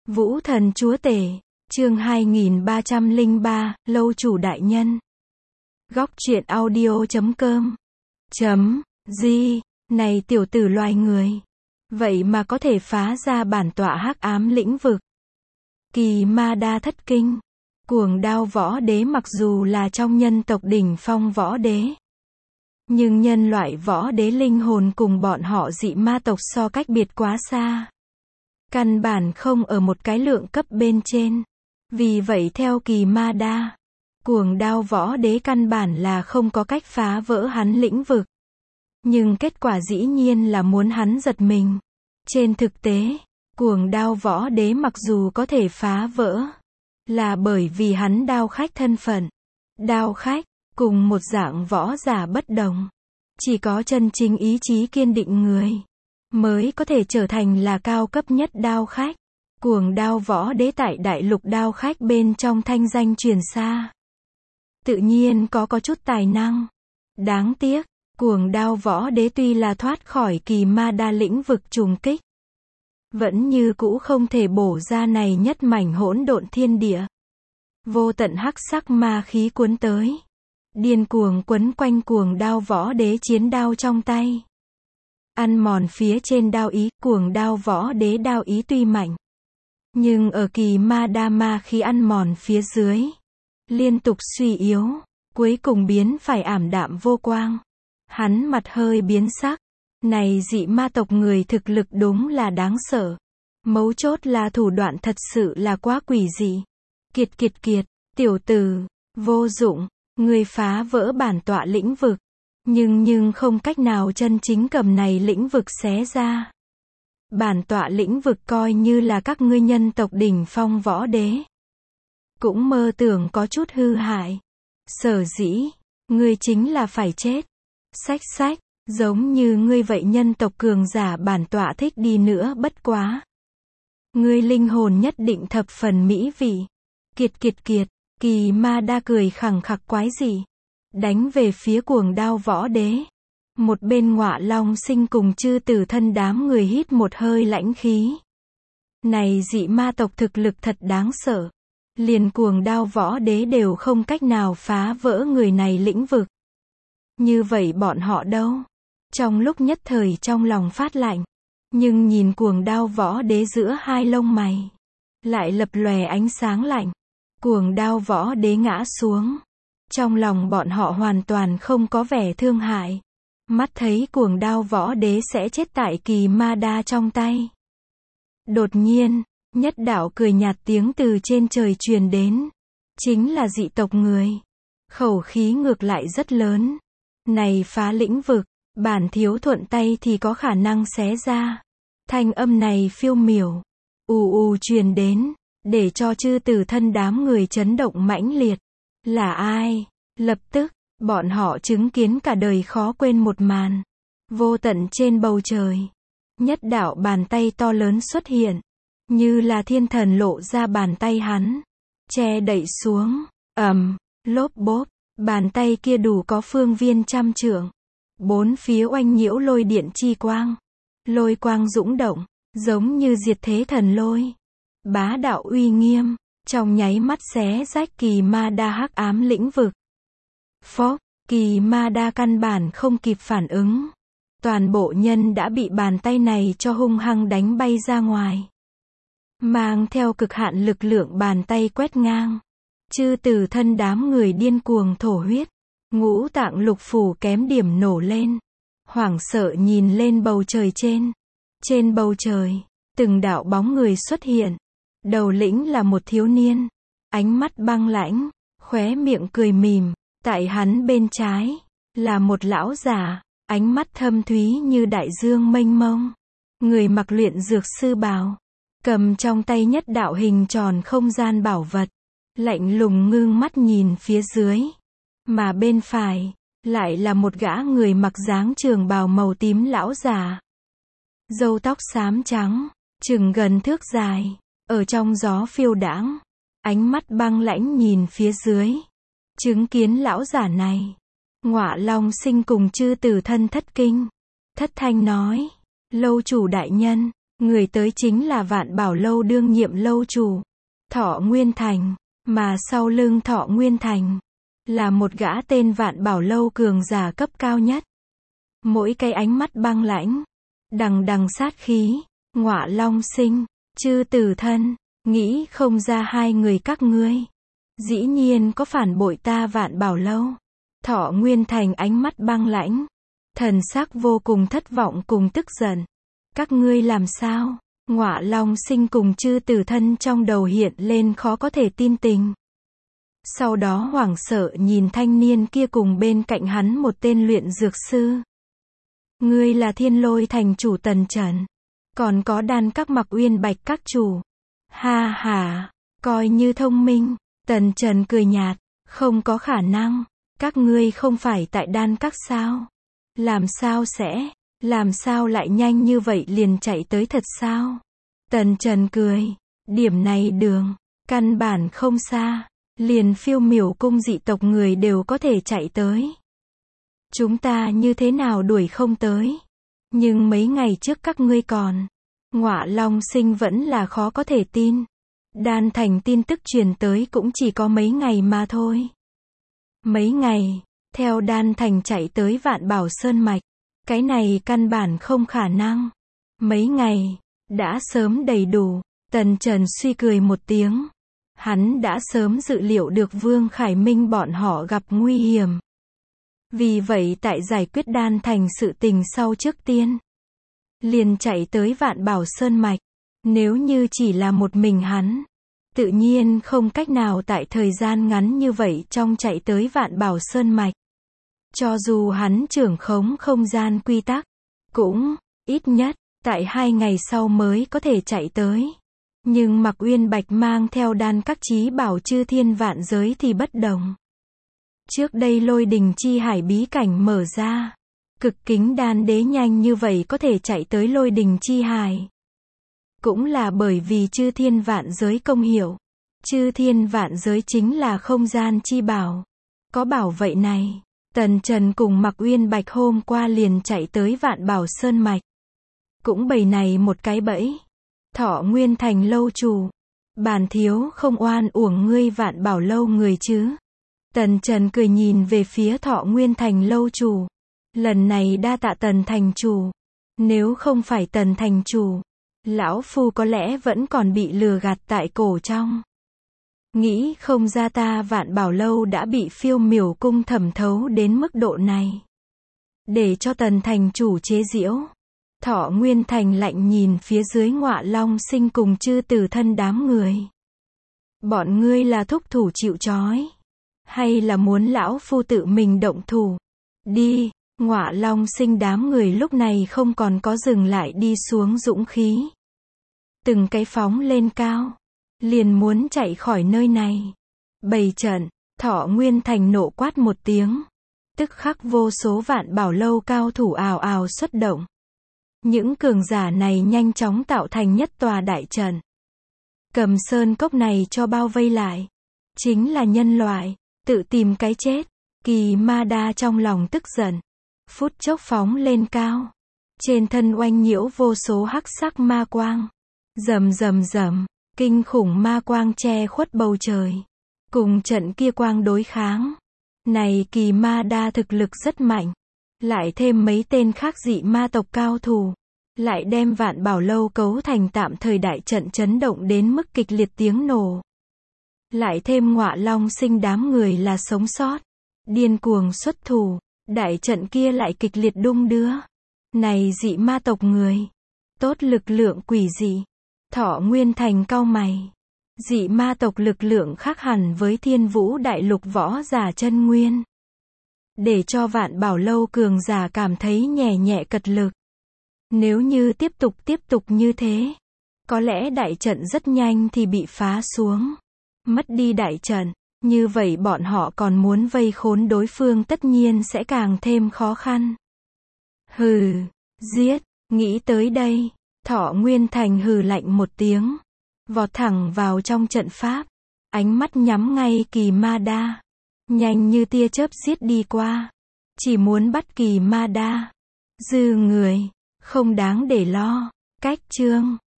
Vũ thần chúa tể, chương 2303, lâu chủ đại nhân. Góc truyện audio.com .g Này tiểu tử loài người, vậy mà có thể phá ra bản tọa hắc ám lĩnh vực. Kỳ ma đa thất kinh. Cuồng đao võ đế mặc dù là trong nhân tộc đỉnh phong võ đế, nhưng nhân loại võ đế linh hồn cùng bọn họ dị ma tộc so cách biệt quá xa. Căn bản không ở một cái lượng cấp bên trên. Vì vậy theo kỳ ma đa, cuồng đao võ đế căn bản là không có cách phá vỡ hắn lĩnh vực. Nhưng kết quả dĩ nhiên là muốn hắn giật mình. Trên thực tế, cuồng đao võ đế mặc dù có thể phá vỡ, là bởi vì hắn đao khách thân phận. Đao khách, cùng một dạng võ giả bất đồng. Chỉ có chân chính ý chí kiên định người, mới có thể trở thành là cao cấp nhất đao khách. Cuồng đao võ đế tại đại lục đao khách bên trong thanh danh truyền xa. Tự nhiên có chút tài năng. Đáng tiếc, cuồng đao võ đế tuy là thoát khỏi kỳ ma đa lĩnh vực trùng kích, vẫn như cũ không thể bổ ra này nhất mảnh hỗn độn thiên địa. Vô tận hắc sắc ma khí cuốn tới, điên cuồng quấn quanh cuồng đao võ đế chiến đao trong tay. Ăn mòn phía trên đao ý, cuồng đao võ đế đao ý tuy mạnh, nhưng ở kỳ ma đa ma khí ăn mòn phía dưới, liên tục suy yếu, cuối cùng biến phải ảm đạm vô quang. Hắn mặt hơi biến sắc. Này dị ma tộc người thực lực đúng là đáng sợ. Mấu chốt là thủ đoạn thật sự là quá quỷ dị. Kiệt, tiểu tử, vô dụng, ngươi phá vỡ bản tọa lĩnh vực. Nhưng không cách nào chân chính cầm này lĩnh vực xé ra. Bản tọa lĩnh vực coi như là các ngươi nhân tộc đỉnh phong võ đế, cũng mơ tưởng có chút hư hại. Sở dĩ, ngươi chính là phải chết. Sách, giống như ngươi vậy nhân tộc cường giả bản tọa thích đi nữa bất quá. Ngươi linh hồn nhất định thập phần mỹ vị. Kiệt, kỳ ma đa cười khẳng khặc quái dị, đánh về phía cuồng đao võ đế. Một bên Ngọa Long Sinh cùng chư tử thân đám người hít một hơi lãnh khí. Này dị ma tộc thực lực thật đáng sợ. Liền cuồng đao võ đế đều không cách nào phá vỡ người này lĩnh vực. Như vậy bọn họ đâu? Trong lúc nhất thời trong lòng phát lạnh, nhưng nhìn cuồng đao võ đế giữa hai lông mày, lại lập lòe ánh sáng lạnh. Cuồng đao võ đế ngã xuống. Trong lòng bọn họ hoàn toàn không có vẻ thương hại. Mắt thấy cuồng đao võ đế sẽ chết tại kỳ ma đa trong tay. Đột nhiên, nhất đạo cười nhạt tiếng từ trên trời truyền đến. Chính là dị tộc người. Khẩu khí ngược lại rất lớn. Này phá lĩnh vực, bản thiếu thuận tay thì có khả năng xé ra. Thanh âm này phiêu miểu, ù truyền đến, để cho chư tử thân đám người chấn động mãnh liệt. Là ai? Lập tức, bọn họ chứng kiến cả đời khó quên một màn. Vô tận trên bầu trời, nhất đạo bàn tay to lớn xuất hiện, như là thiên thần lộ ra bàn tay hắn, che đậy xuống, lốp bốp, bàn tay kia đủ có phương viên 100 trượng. Bốn phía oanh nhiễu lôi điện chi quang. Lôi quang dũng động, giống như diệt thế thần lôi. Bá đạo uy nghiêm, trong nháy mắt xé rách kỳ ma đa hắc ám lĩnh vực. Phốc, kỳ ma đa căn bản không kịp phản ứng. Toàn bộ nhân đã bị bàn tay này cho hung hăng đánh bay ra ngoài. Mang theo cực hạn lực lượng bàn tay quét ngang. Chư tử thân đám người điên cuồng thổ huyết. Ngũ tạng lục phủ kém điểm nổ lên. Hoảng sợ nhìn lên bầu trời trên. Trên bầu trời, từng đạo bóng người xuất hiện. Đầu lĩnh là một thiếu niên. Ánh mắt băng lãnh, khóe miệng cười mỉm. Tại hắn bên trái, là một lão giả. Ánh mắt thâm thúy như đại dương mênh mông. Người mặc luyện dược sư bào. Cầm trong tay nhất đạo hình tròn không gian bảo vật. Lạnh lùng ngưng mắt nhìn phía dưới. Mà bên phải, lại là một gã người mặc dáng trường bào màu tím lão già. Râu tóc xám trắng, chừng gần thước dài, ở trong gió phiêu đãng. Ánh mắt băng lãnh nhìn phía dưới. Chứng kiến lão giả này, Ngọa Long Sinh cùng chư tử thân thất kinh. Thất thanh nói, lâu chủ đại nhân, Người tới chính là Vạn Bảo Lâu đương nhiệm lâu chủ, Thọ Nguyên Thành, mà sau lưng Thọ Nguyên Thành là một gã tên Vạn Bảo Lâu cường giả cấp cao nhất. Mỗi cái ánh mắt băng lãnh, đằng đằng sát khí, Ngọa Long Sinh, Chư Tử Thân, nghĩ không ra hai người các ngươi dĩ nhiên có phản bội ta Vạn Bảo Lâu. Thọ Nguyên Thành ánh mắt băng lãnh, thần sắc vô cùng thất vọng cùng tức giận. Các ngươi làm sao? Ngọa Long Sinh cùng Chư Tử Thân trong đầu hiện lên khó có thể tin tình. Sau đó hoảng sợ nhìn thanh niên kia cùng bên cạnh hắn một tên luyện dược sư. Ngươi là Thiên Lôi Thành chủ Tần Trần, còn có Đan Các Mặc Uyên Bạch các chủ. Ha ha, coi như thông minh. Tần Trần cười nhạt, không có khả năng, các ngươi không phải tại Đan Các sao? Làm sao lại nhanh như vậy liền chạy tới thật sao? Tần Trần cười, điểm này đường, căn bản không xa, liền Phiêu Miểu cung dị tộc người đều có thể chạy tới. Chúng ta như thế nào đuổi không tới? Nhưng mấy ngày trước các ngươi còn. Ngọa Long Sinh vẫn là khó có thể tin. Đan Thành tin tức truyền tới cũng chỉ có mấy ngày mà thôi. Mấy ngày, theo Đan Thành chạy tới Vạn Bảo Sơn Mạch, cái này căn bản không khả năng. Mấy ngày, đã sớm đầy đủ. Tần Trần suy cười một tiếng. Hắn đã sớm dự liệu được Vương Khải Minh bọn họ gặp nguy hiểm. Vì vậy tại giải quyết Đan Thành sự tình sau trước tiên, liền chạy tới Vạn Bảo Sơn Mạch. Nếu như chỉ là một mình hắn, tự nhiên không cách nào tại thời gian ngắn như vậy trong chạy tới Vạn Bảo Sơn Mạch. Cho dù hắn trưởng khống không gian quy tắc, cũng, ít nhất, tại 2 ngày sau mới có thể chạy tới. Nhưng Mặc Uyên Bạch mang theo Đan Các chí bảo chư thiên vạn giới thì bất đồng. Trước đây Lôi Đình Chi Hải bí cảnh mở ra, Cực Kính Đan Đế nhanh như vậy có thể chạy tới Lôi Đình Chi Hải. Cũng là bởi vì chư thiên vạn giới công hiểu. Chư thiên vạn giới chính là không gian chi bảo. Có bảo vậy này, Tần Trần cùng Mặc Uyên Bạch hôm qua liền chạy tới Vạn Bảo Sơn Mạch. Cũng bày này một cái bẫy. Thọ Nguyên Thành lâu chủ, bản thiếu không oan uổng ngươi Vạn Bảo Lâu người chứ. Tần Trần cười nhìn về phía Thọ Nguyên Thành lâu chủ. Lần này đa tạ Tần thành chủ. Nếu không phải Tần thành chủ, lão phu có lẽ vẫn còn bị lừa gạt tại cổ trong. Nghĩ không ra ta Vạn Bảo Lâu đã bị Phiêu Miểu cung thẩm thấu đến mức độ này. Để cho Tần thành chủ chế giễu. Thọ Nguyên Thành lạnh nhìn phía dưới Ngọa Long Sinh cùng Chư Tử Thân đám người. Bọn ngươi là thúc thủ chịu trói, hay là muốn lão phu tự mình động thủ? Đi. Ngọa Long Sinh đám người lúc này không còn có dừng lại đi xuống dũng khí. Từng cái phóng lên cao, liền muốn chạy khỏi nơi này. Bày trận, Thọ Nguyên Thành nộ quát một tiếng. Tức khắc vô số Vạn Bảo Lâu cao thủ ào ào xuất động. Những cường giả này nhanh chóng tạo thành nhất tòa đại trận. Cầm sơn cốc này cho bao vây lại. Chính là nhân loại, tự tìm cái chết. Kỳ Ma Đa trong lòng tức giận. Phút chốc phóng lên cao. Trên thân oanh nhiễu vô số hắc sắc ma quang. Rầm rầm rầm, kinh khủng ma quang che khuất bầu trời. Cùng trận kia quang đối kháng. Này Kỳ Ma Đa thực lực rất mạnh. Lại thêm mấy tên khác dị ma tộc cao thủ. Lại đem Vạn Bảo Lâu cấu thành tạm thời đại trận chấn động đến mức kịch liệt tiếng nổ. Lại thêm Ngọa Long Sinh đám người là sống sót. Điên cuồng xuất thủ. Đại trận kia lại kịch liệt đung đưa. Này dị ma tộc người. Tốt lực lượng quỷ dị. Thọ Nguyên Thành cau mày. Dị ma tộc lực lượng khác hẳn với Thiên Vũ Đại Lục võ giả chân nguyên. Để cho Vạn Bảo Lâu cường giả cảm thấy nhẹ nhẹ cật lực. Nếu như tiếp tục như thế, có lẽ đại trận rất nhanh thì bị phá xuống. Mất đi đại trận, như vậy bọn họ còn muốn vây khốn đối phương tất nhiên sẽ càng thêm khó khăn. Hừ, giết, nghĩ tới đây, Thọ Nguyên Thành hừ lạnh một tiếng, vọt thẳng vào trong trận pháp, ánh mắt nhắm ngay Kỳ Ma Đa, nhanh như tia chớp giết đi qua, chỉ muốn bắt Kỳ Ma Đa. Dư người, không đáng để lo. Cách chương